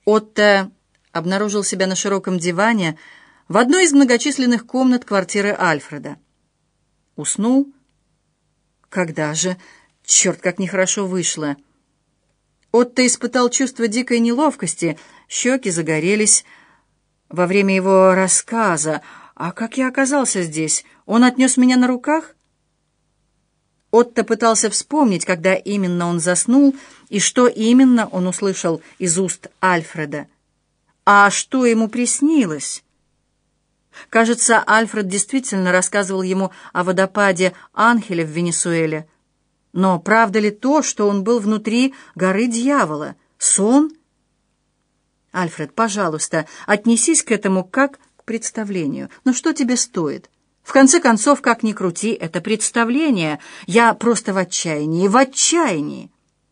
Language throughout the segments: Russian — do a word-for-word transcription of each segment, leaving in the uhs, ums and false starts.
Отто обнаружил себя на широком диване в одной из многочисленных комнат квартиры Альфреда. Уснул? Когда же? Черт, как нехорошо вышло. Отто испытал чувство дикой неловкости, щеки загорелись во время его рассказа. «А как я оказался здесь? Он отнес меня на руках?» Отто пытался вспомнить, когда именно он заснул и что именно он услышал из уст Альфреда. А что ему приснилось? Кажется, Альфред действительно рассказывал ему о водопаде Анхеля в Венесуэле. Но правда ли то, что он был внутри горы дьявола? Сон? Альфред, пожалуйста, отнесись к этому как к представлению. Но что тебе стоит? В конце концов, как ни крути, это представление. Я просто в отчаянии, в отчаянии.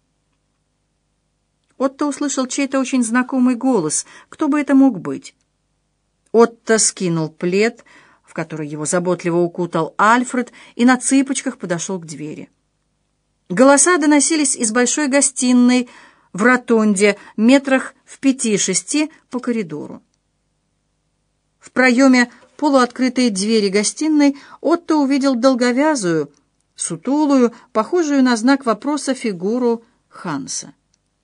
Отто услышал чей-то очень знакомый голос. Кто бы это мог быть? Отто скинул плед, в который его заботливо укутал Альфред, и на цыпочках подошел к двери. Голоса доносились из большой гостиной в ротонде, метрах в пяти-шести по коридору. В проеме полуоткрытой двери гостиной Отто увидел долговязую, сутулую, похожую на знак вопроса фигуру Ханса.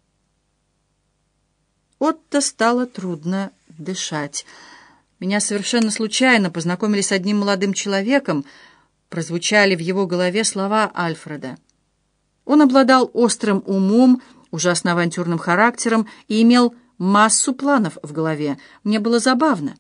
Отто стало трудно дышать. «Меня совершенно случайно познакомили с одним молодым человеком», прозвучали в его голове слова Альфреда. Он обладал острым умом, ужасно авантюрным характером и имел массу планов в голове. Мне было забавно.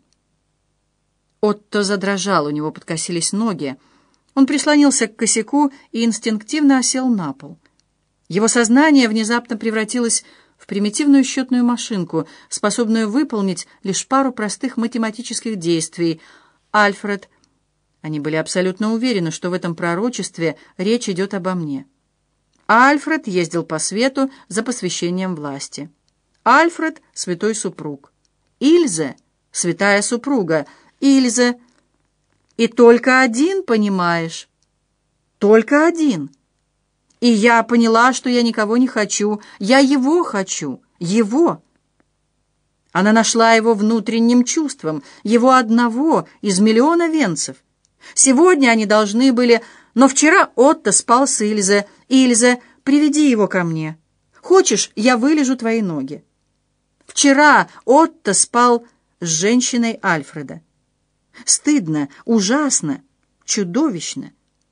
Отто задрожал, у него подкосились ноги. Он прислонился к косяку и инстинктивно осел на пол. Его сознание внезапно превратилось в примитивную счетную машинку, способную выполнить лишь пару простых математических действий. Альфред, они были абсолютно уверены, что в этом пророчестве речь идет обо мне. Альфред ездил по свету за посвящением власти. Альфред — святой супруг. Ильзе — святая супруга. Ильзе. И только один, понимаешь? Только один. И я поняла, что я никого не хочу. Я его хочу. Его. Она нашла его внутренним чувством. Его одного из миллиона венцев. Сегодня они должны были... Но вчера Отто спал с Ильзе. Ильзе, приведи его ко мне. Хочешь, я вылежу твои ноги. Вчера Отто спал с женщиной Альфреда. Стыдно, ужасно, чудовищно.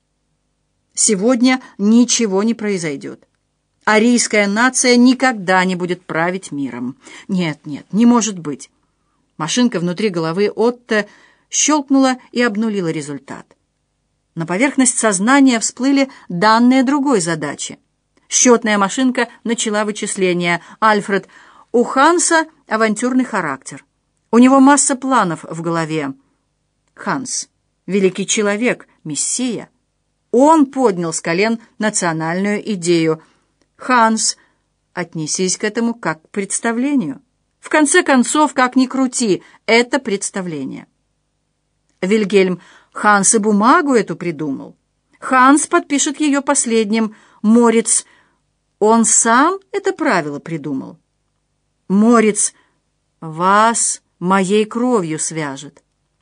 Сегодня ничего не произойдет. Арийская нация никогда не будет править миром. Нет, нет, не может быть. Машинка внутри головы Отто щелкнула и обнулила результат. На поверхность сознания всплыли данные другой задачи. Счетная машинка начала вычисления. Альфред, у Ханса авантюрный характер. У него масса планов в голове. Ханс, великий человек, мессия. Он поднял с колен национальную идею. Ханс, отнесись к этому как к представлению. В конце концов, как ни крути, это представление. Вильгельм, Ханс и бумагу эту придумал. Ханс подпишет ее последним. Мориц, он сам это правило придумал. Мориц, вас моей кровью свяжет.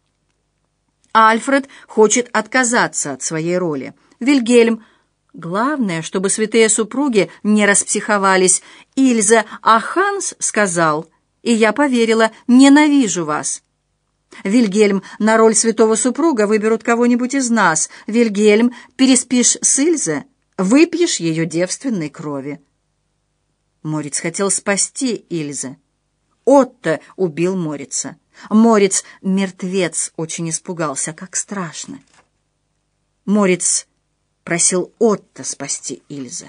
Альфред хочет отказаться от своей роли. Вильгельм, главное, чтобы святые супруги не распсиховались. Ильза, а Ханс сказал, и я поверила, ненавижу вас. Вильгельм, на роль святого супруга выберут кого-нибудь из нас. Вильгельм, переспишь с Ильзе, выпьешь ее девственной крови. Мориц хотел спасти Ильзе. Отто убил Морица. Мориц, мертвец, очень испугался, как страшно. Мориц просил Отто спасти Ильзе.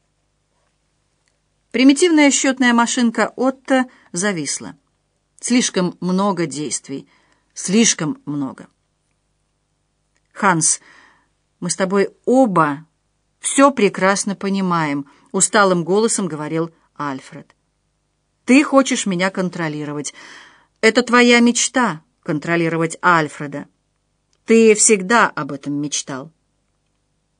Примитивная счетная машинка Отто зависла. Слишком много действий. Слишком много. Ханс, мы с тобой оба все прекрасно понимаем, усталым голосом говорил Альфред. Ты хочешь меня контролировать. Это твоя мечта — контролировать Альфреда. Ты всегда об этом мечтал.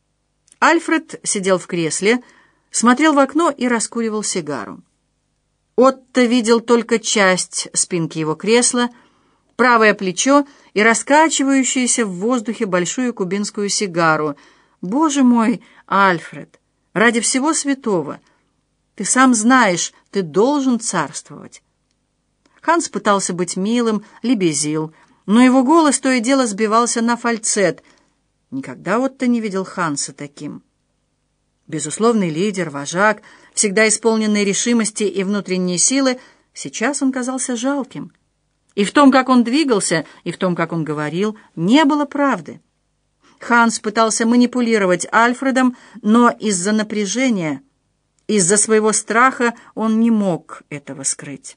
Альфред сидел в кресле, смотрел в окно и раскуривал сигару. Отто видел только часть спинки его кресла, правое плечо и раскачивающуюся в воздухе большую кубинскую сигару. «Боже мой, Альфред, ради всего святого! Ты сам знаешь, ты должен царствовать!» Ханс пытался быть милым, лебезил, но его голос то и дело сбивался на фальцет. Никогда Отто не видел Ханса таким. Безусловный лидер, вожак, всегда исполненный решимости и внутренней силы, сейчас он казался жалким. И в том, как он двигался, и в том, как он говорил, не было правды. Ханс пытался манипулировать Альфредом, но из-за напряжения, из-за своего страха он не мог этого скрыть.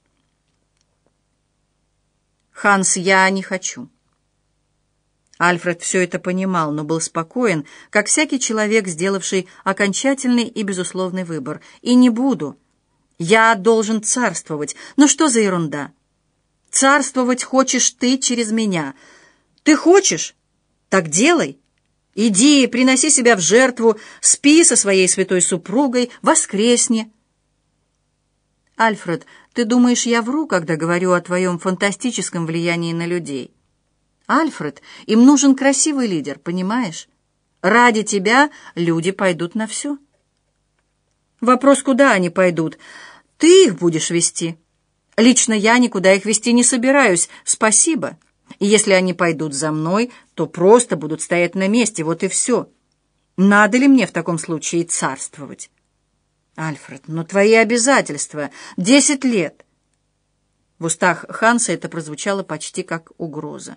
«Ханс, я не хочу». Альфред все это понимал, но был спокоен, как всякий человек, сделавший окончательный и безусловный выбор. «И не буду. Я должен царствовать. Но что за ерунда? Царствовать хочешь ты через меня. Ты хочешь? Так делай. Иди, приноси себя в жертву, спи со своей святой супругой, воскресни». «Альфред, ты думаешь, я вру, когда говорю о твоем фантастическом влиянии на людей? Альфред, им нужен красивый лидер, понимаешь? Ради тебя люди пойдут на все». «Вопрос, куда они пойдут? Ты их будешь вести. Лично я никуда их вести не собираюсь, спасибо. И если они пойдут за мной, то просто будут стоять на месте, вот и все. Надо ли мне в таком случае царствовать?» «Альфред, но твои обязательства. Десять лет». В устах Ханса это прозвучало почти как угроза.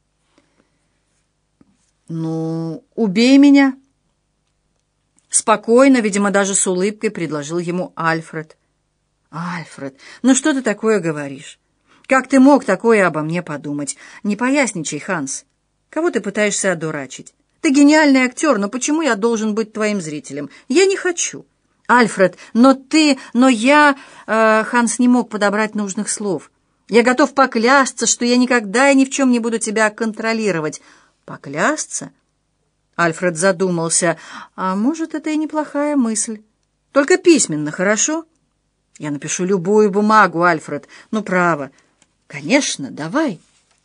«Ну, убей меня». Спокойно, видимо, даже с улыбкой предложил ему Альфред. «Альфред, ну что ты такое говоришь? Как ты мог такое обо мне подумать? Не поясничай, Ханс. Кого ты пытаешься одурачить? Ты гениальный актер, но почему я должен быть твоим зрителем? Я не хочу». «Альфред, но ты, но я...» э, Ханс не мог подобрать нужных слов. «Я готов поклясться, что я никогда и ни в чем не буду тебя контролировать». «Поклясться?» Альфред задумался. «А может, это и неплохая мысль. Только письменно, хорошо?» «Я напишу любую бумагу, Альфред. Ну, право». «Конечно, давай».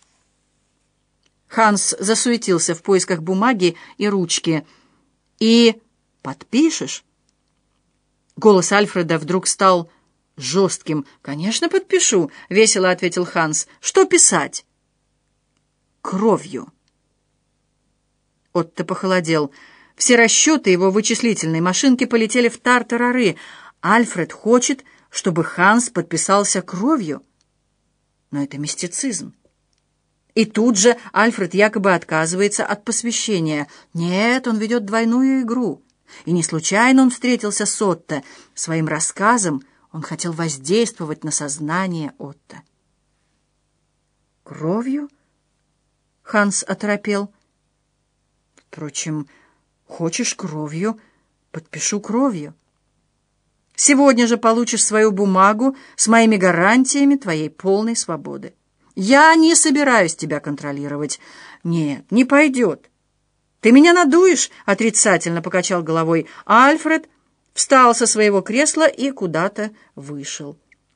Ханс засуетился в поисках бумаги и ручки. «И подпишешь?» Голос Альфреда вдруг стал жестким. «Конечно, подпишу», — весело ответил Ханс. «Что писать?» «Кровью». Отто похолодел. Все расчеты его вычислительной машинки полетели в тартарары. Альфред хочет, чтобы Ханс подписался кровью. Но это мистицизм. И тут же Альфред якобы отказывается от посвящения. Нет, он ведет двойную игру. И не случайно он встретился с Отто. Своим рассказом он хотел воздействовать на сознание Отто. «Кровью?» Ханс оторопел. «Впрочем, хочешь кровью, подпишу кровью. Сегодня же получишь свою бумагу с моими гарантиями твоей полной свободы. Я не собираюсь тебя контролировать. Нет, не пойдет. Ты меня надуешь?» — отрицательно покачал головой Альфред, встал со своего кресла и куда-то вышел.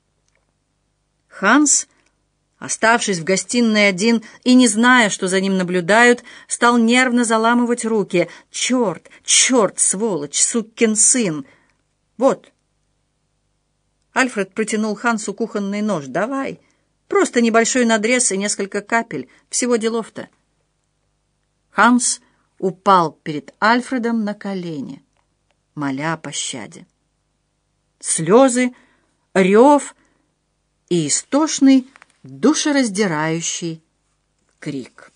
Ханс, оставшись в гостиной один и не зная, что за ним наблюдают, стал нервно заламывать руки. «Черт, черт, сволочь, сукин сын! Вот!» Альфред протянул Хансу кухонный нож. «Давай, просто небольшой надрез и несколько капель. Всего делов-то». Ханс упал перед Альфредом на колени, моля о пощаде. Слезы, рев и истошный, душераздирающий крик.